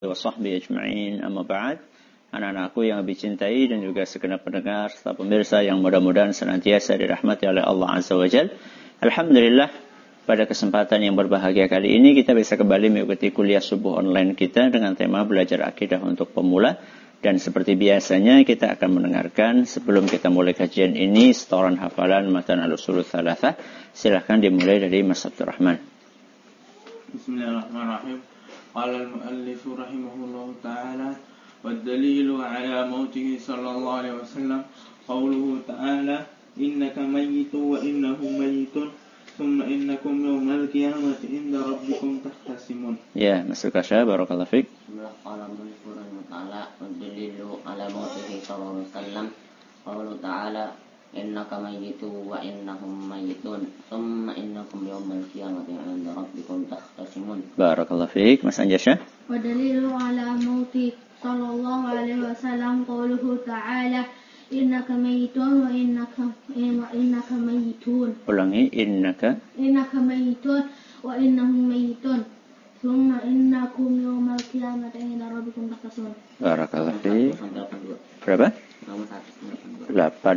wa sahbihi ajma'in, amma ba'd. Anak-anakku yang lebih cintai dan juga segenap pendengar serta pemirsa yang mudah-mudahan senantiasa dirahmati oleh Allah Azza wa Jalla. Alhamdulillah, pada kesempatan yang berbahagia kali ini kita bisa kembali mengikuti kuliah subuh online kita dengan tema belajar akidah untuk pemula. Dan seperti biasanya kita akan mendengarkan sebelum kita mulai kajian ini setoran hafalan matan al-usul tsalatsa. Silakan dimulai dari Mas Abdul Rahman. Bismillahirrahmanirrahim. Qala al-muallif rahimahullahu ta'ala wad dalilu ala mautihi sallallahu alaihi wasallam qauluhu ta'ala innaka mayyitun wa innahum mayyitun thumma innakum yawmal qiyamati inda rabbikum tahtasimun. Ya, masuk kasya barakallahu fiik. Qala al-muallif rahimahullahu ta'ala wad dalilu ala mautihi sallallahu alaihi wasallam qauluhu ta'ala innaka mayyitun wa innahum mayyitun thumma innakum yawmal qiyamati 'inda rabbikum tahtasimun. Barakallahu fiik. Mas Anjasya. Wa dalilu ala mauti sallallahu alaihi wasallam qauluhu ta'ala innaka mayyitun wa innaka mayyitun. Ulangi, innaka mayyitun wa innahum mayyitun thumma innakum yawmal qiyamati 'inda rabbikum tahtasimun. Barakallahu fiik. Berapa? 81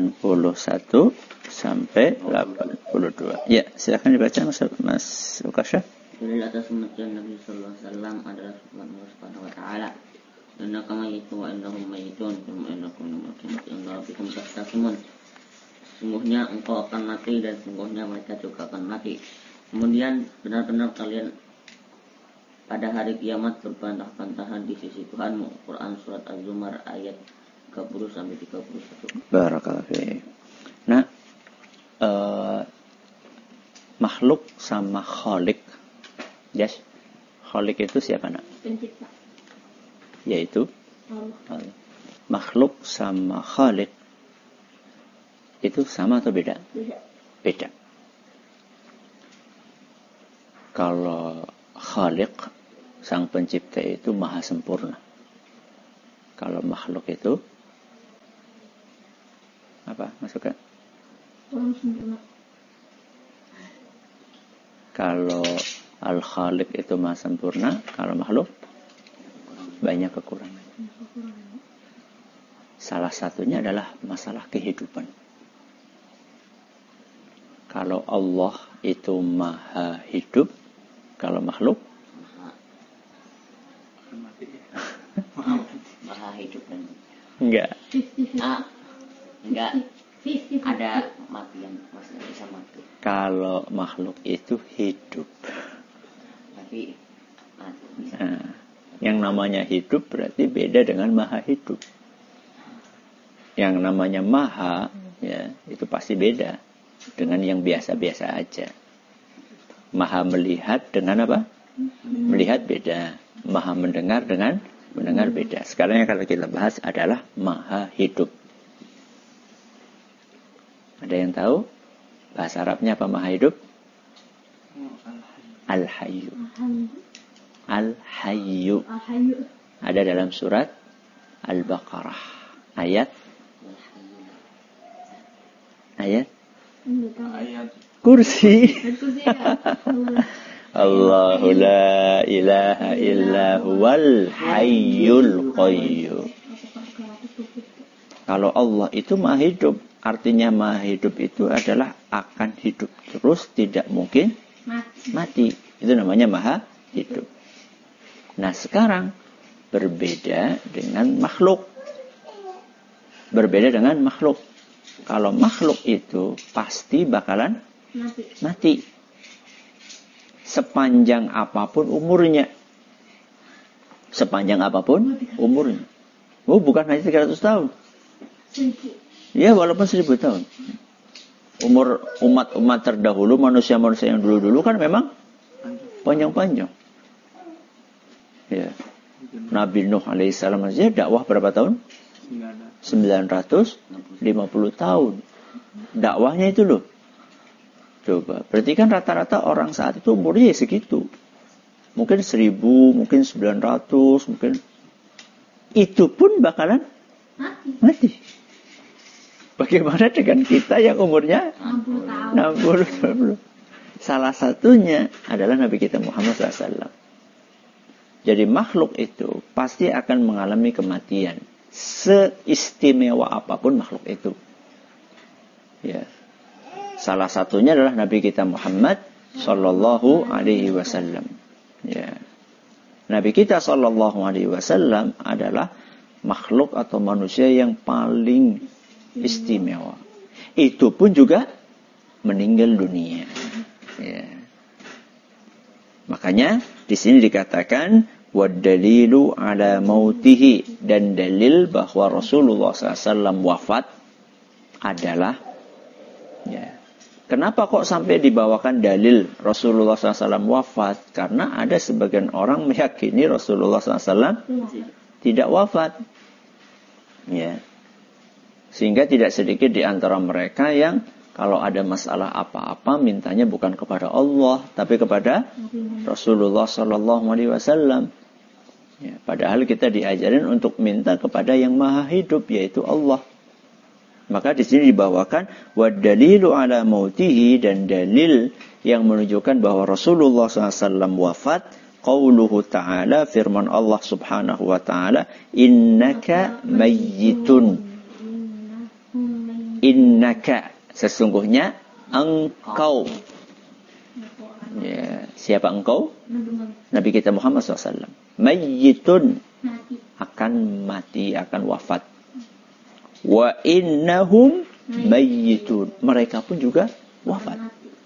sampai 82. Ya, silakan dibaca Mas Ukasha. Dalil atas kematian Nabi sallallahu alaihi wasallam adalah firman Allah Subhanahu wa taala. Innaka mayyitun wa innahum mayyitun thumma innakum yawmal qiyamati 'inda rabbikum tahtasimun. Sungguhnya engkau akan mati dan sungguhnya mereka juga akan mati. Kemudian benar-benar kalian pada hari kiamat berbantah-bantahan di sisi Tuhanmu. Quran surat Az-Zumar ayat 30 sampai 31. Barakallahu fiik. Nah, makhluk sama khalik. Yes. Khalik itu siapa, Nak? Pencipta. Yaitu Allah. Makhluk sama khalik itu sama atau beda? Beda. Kalau khalik, sang pencipta itu maha sempurna. Kalau makhluk itu apa? Masukkan. Sempurna. Kalau al-khaliq itu maha sempurna, kalau makhluk banyak kekurangan. Salah satunya adalah masalah kehidupan. Kalau Allah itu maha hidup, kalau makhluk Maha hidup dan enggak. enggak ada mati yang masih bisa mati. Kalau makhluk itu hidup. Tapi mati bisa. Nah, yang namanya hidup berarti beda dengan maha hidup. Yang namanya maha, ya, itu pasti beda dengan yang biasa-biasa aja. Maha melihat dengan apa? Melihat beda. Maha mendengar dengan mendengar beda. Sekarang yang kalau kita bahas adalah maha hidup. Ada yang tahu bahasa Arabnya apa maha hidup? Al-Hayyu. Al-Hayyu. Ada dalam surat Al-Baqarah. Ayat kursi. Allahu la ilaha illa huwal hayyul qayyum. Kalau Allah itu maha hidup, artinya maha hidup itu adalah akan hidup terus, tidak mungkin mati. Itu namanya maha hidup. Nah, sekarang berbeda dengan makhluk. Berbeda dengan makhluk. Kalau makhluk itu pasti bakalan mati. Sepanjang apapun umurnya. Sepanjang apapun umurnya. Oh, bukan hanya 300 tahun. Ya, walaupun 1000 tahun. Umur umat-umat terdahulu, manusia-manusia yang dulu-dulu kan memang panjang-panjang. Ya. Nabi Nuh alaihissalam saja dakwah berapa tahun? 950 tahun. Dakwahnya itu loh. Coba, berarti kan rata-rata orang saat itu umurnya segitu. Mungkin 1000, mungkin 900, mungkin. Itu pun bakalan mati. Bagaimana dengan kita yang umurnya 60 tahun? Salah satunya adalah Nabi kita Muhammad SAW. Jadi makhluk itu pasti akan mengalami kematian. Seistimewa apapun makhluk itu. Ya. Salah satunya adalah Nabi kita Muhammad sallallahu alaihi wasallam. Ya. Nabi kita sallallahu alaihi wasallam adalah makhluk atau manusia yang paling istimewa. Itu pun juga meninggal dunia. Ya. Makanya di sini dikatakan wadalilu ala mautihi, dan dalil bahwa Rasulullah SAW wafat adalah ya. Kenapa kok sampai dibawakan dalil Rasulullah SAW wafat? Karena ada sebagian orang meyakini Rasulullah SAW tidak wafat. Ya. Sehingga tidak sedikit di antara mereka yang kalau ada masalah apa-apa mintanya bukan kepada Allah, tapi kepada Rasulullah SAW. Ya, padahal kita diajarin untuk minta kepada yang maha hidup, yaitu Allah. Maka di sini dibawakan wadalilu ala mautihi, dan dalil yang menunjukkan bahwa Rasulullah SAW wafat, qauluhu ta'ala, firman Allah subhanahu wa ta'ala, innaka mayyitun. Innaka, sesungguhnya engkau. Ya, siapa engkau? Nabi kita Muhammad SAW. Mayyitun, akan mati, akan wafat. Wa innahum mayyitun, mereka pun juga wafat.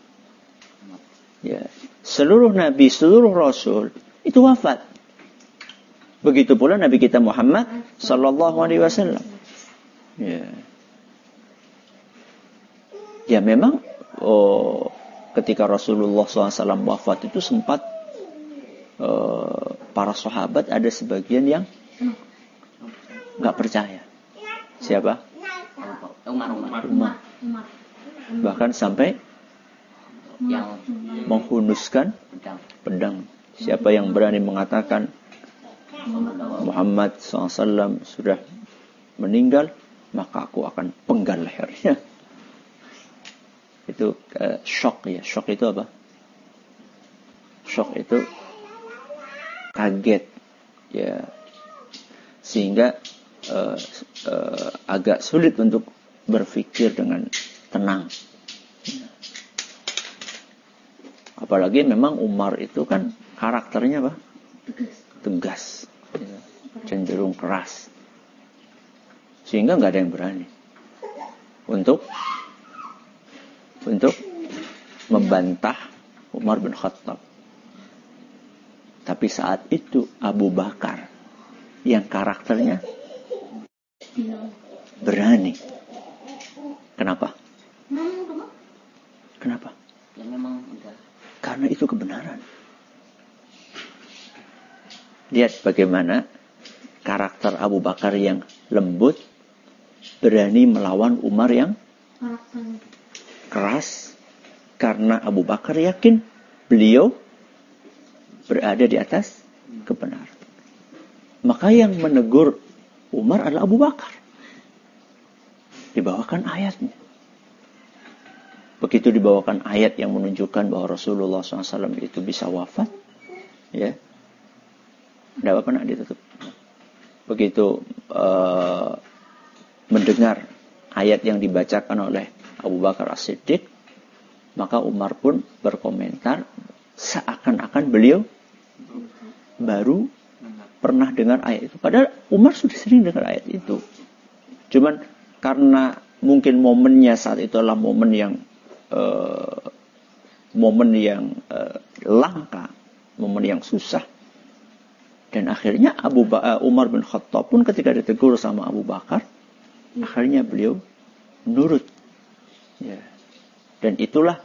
Ya, seluruh nabi, seluruh rasul itu wafat. Begitu pula Nabi kita Muhammad sallallahu alaihi wasallam. Ya. Ya memang ketika Rasulullah SAW wafat itu sempat para sahabat ada sebagian yang nggak percaya. Siapa? Umar. Bahkan sampai yang menghunuskan pedang. Siapa yang berani mengatakan Muhammad SAW sudah meninggal, maka aku akan penggal lehernya. Itu shock ya. Shock itu apa? Shock itu kaget ya, sehingga agak sulit untuk berpikir dengan tenang. Apalagi memang Umar itu kan karakternya apa? Tegas ya, cenderung keras, sehingga nggak ada yang berani untuk membantah Umar bin Khattab. Tapi saat itu Abu Bakar yang karakternya berani. Kenapa? Kenapa? Ya memang udah. Karena itu kebenaran. Lihat bagaimana karakter Abu Bakar yang lembut berani melawan Umar yang keras, karena Abu Bakar yakin beliau berada di atas kebenaran. Maka yang menegur Umar adalah Abu Bakar. Dibawakan ayatnya. Begitu dibawakan ayat yang menunjukkan bahwa Rasulullah SAW itu bisa wafat, ya, tidak apa-apa, nak ditutup. Begitu mendengar ayat yang dibacakan oleh Abu Bakar As-Siddiq, maka Umar pun berkomentar seakan-akan beliau baru pernah dengar ayat itu. Padahal Umar sudah sering dengar ayat itu. Cuman karena mungkin momennya saat itu adalah momen yang langka, momen yang susah. Dan akhirnya Umar bin Khattab pun ketika ditegur sama Abu Bakar, akhirnya beliau nurut. Ya. Dan itulah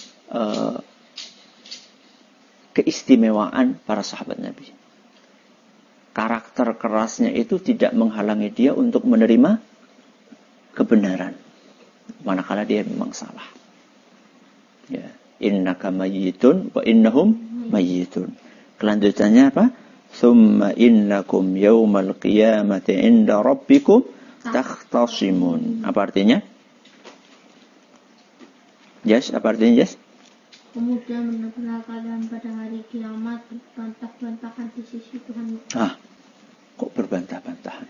keistimewaan para sahabat Nabi. Karakter kerasnya itu tidak menghalangi dia untuk menerima kebenaran, manakala dia memang salah. Ya, innaka mayyitun wa innahum mayyitun. Kelanjutannya apa? Tsumma innakum yaumal qiyamati 'inda rabbikum takhtasimun. Apa artinya? Yes, apa artinya yes? Kemudian benar-benar kalian pada hari kiamat berbantah-bantahan di sisi Tuhan. Kok berbantah-bantahan?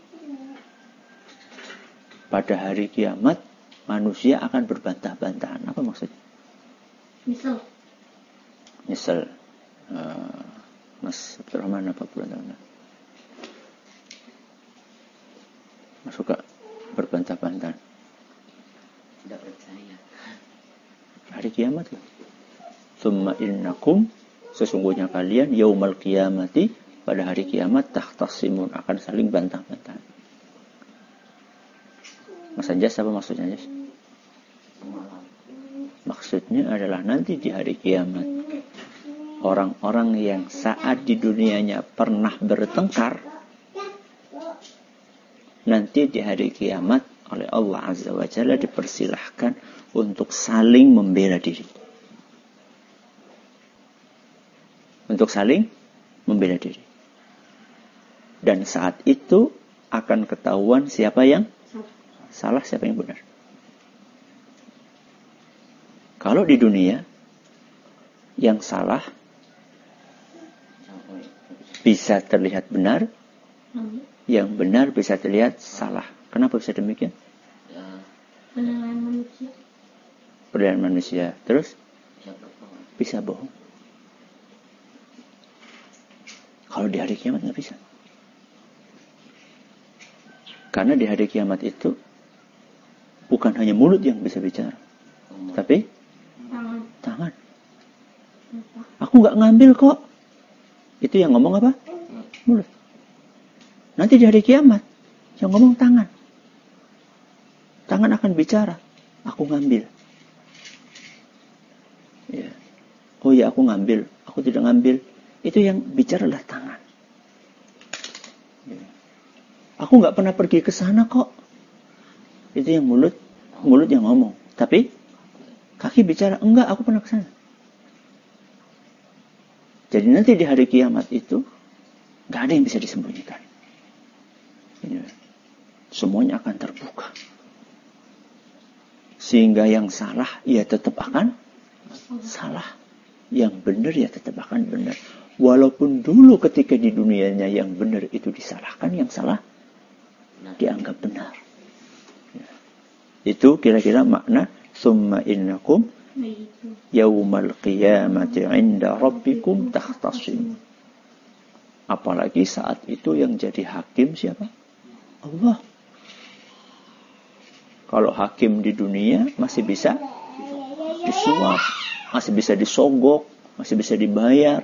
Pada hari kiamat manusia akan berbantah-bantahan. Apa maksudnya? Misal. Mas Abdurrahman apa berbantah-bantahan? Mas suka berbantah-bantahan? Tidak percaya. Hari kiamat loh. Tsumma innakum, sesungguhnya kalian yaumal qiyamati, pada hari kiamat tahtasimun, akan saling bantah-bantahan. Mas Anjas, apa maksudnya Anjas? Maksudnya adalah nanti di hari kiamat orang-orang yang saat di dunianya pernah bertengkar, nanti di hari kiamat oleh Allah Azza wa Jalla dipersilahkan untuk saling membela diri. Untuk saling membela diri. Dan saat itu akan ketahuan siapa yang salah, siapa yang benar. Kalau di dunia yang salah bisa terlihat benar, yang benar bisa terlihat salah. Kenapa bisa demikian? Penilaian manusia. Terus bisa bohong. Kalau di hari kiamat nggak bisa. Karena di hari kiamat itu bukan hanya mulut yang bisa bicara, tapi tangan. Aku nggak ngambil kok. Itu yang ngomong apa? Mulut. Nanti di hari kiamat yang ngomong tangan. Tangan akan bicara. Aku ngambil. Ya. Oh ya, aku ngambil. Aku tidak ngambil. Itu yang bicara adalah tangan. Ya. Aku nggak pernah pergi ke sana kok. Itu yang mulut yang ngomong. Tapi kaki bicara, enggak, aku pernah ke sana. Jadi nanti di hari kiamat itu nggak ada yang bisa disembunyikan. Ya. Semuanya akan terbuka. Sehingga yang salah ya tetap akan salah. Yang benar ya tetap akan benar. Walaupun dulu ketika di dunianya yang benar itu disalahkan, yang salah dianggap benar. Ya. Itu kira-kira makna summa innakum yaumal qiyamati 'inda rabbikum takhtasim. Apalagi saat itu yang jadi hakim siapa? Allah. Kalau hakim di dunia masih bisa disuap, masih bisa disogok, masih bisa dibayar.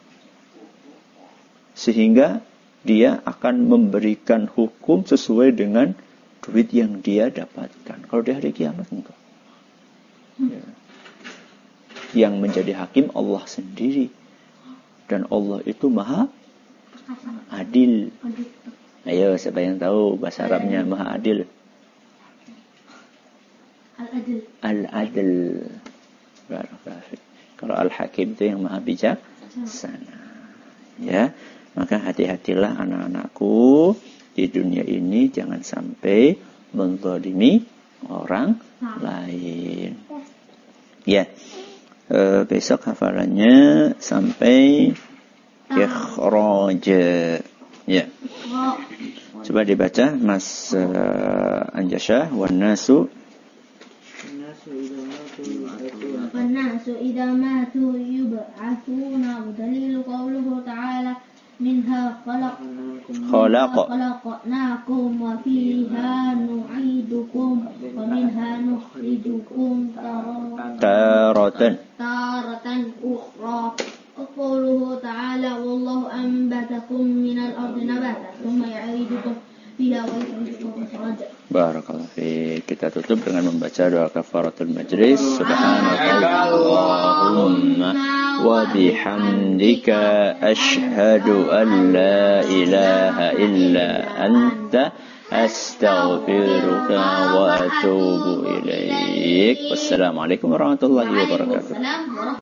Sehingga dia akan memberikan hukum sesuai dengan duit yang dia dapatkan. Kalau di hari kiamat enggak. Ya. Yang menjadi hakim Allah sendiri. Dan Allah itu maha adil. Ayo, siapa yang tahu bahasa Arabnya maha adil? Al-adil. Al-adil. Kalau al-hakim itu yang maha bijaksana. Ya, maka hati-hatilah anak-anakku di dunia ini, jangan sampai menzalimi orang lain. Ya, besok hafalannya sampai ikhraj. Ya, coba dibaca Mas Anjasyah. والناس إذا ماتوا يبعثون ودليل قوله تعالى منها خلقناكم وفيها نعيدكم ومنها نخرجكم تارة أخرى وقوله تعالى والله أنبتكم من الأرض نباتا ثم يعيدكم فيها ويخرجكم إخراجا. Barakallahu fiik. Kita tutup dengan membaca doa kafaratul majlis. Subhanakallahumma wa bihamdika asyhadu an la ilaha illa anta astaghfiruka wa atubu ilaik. Wassalamualaikum warahmatullahi wabarakatuh.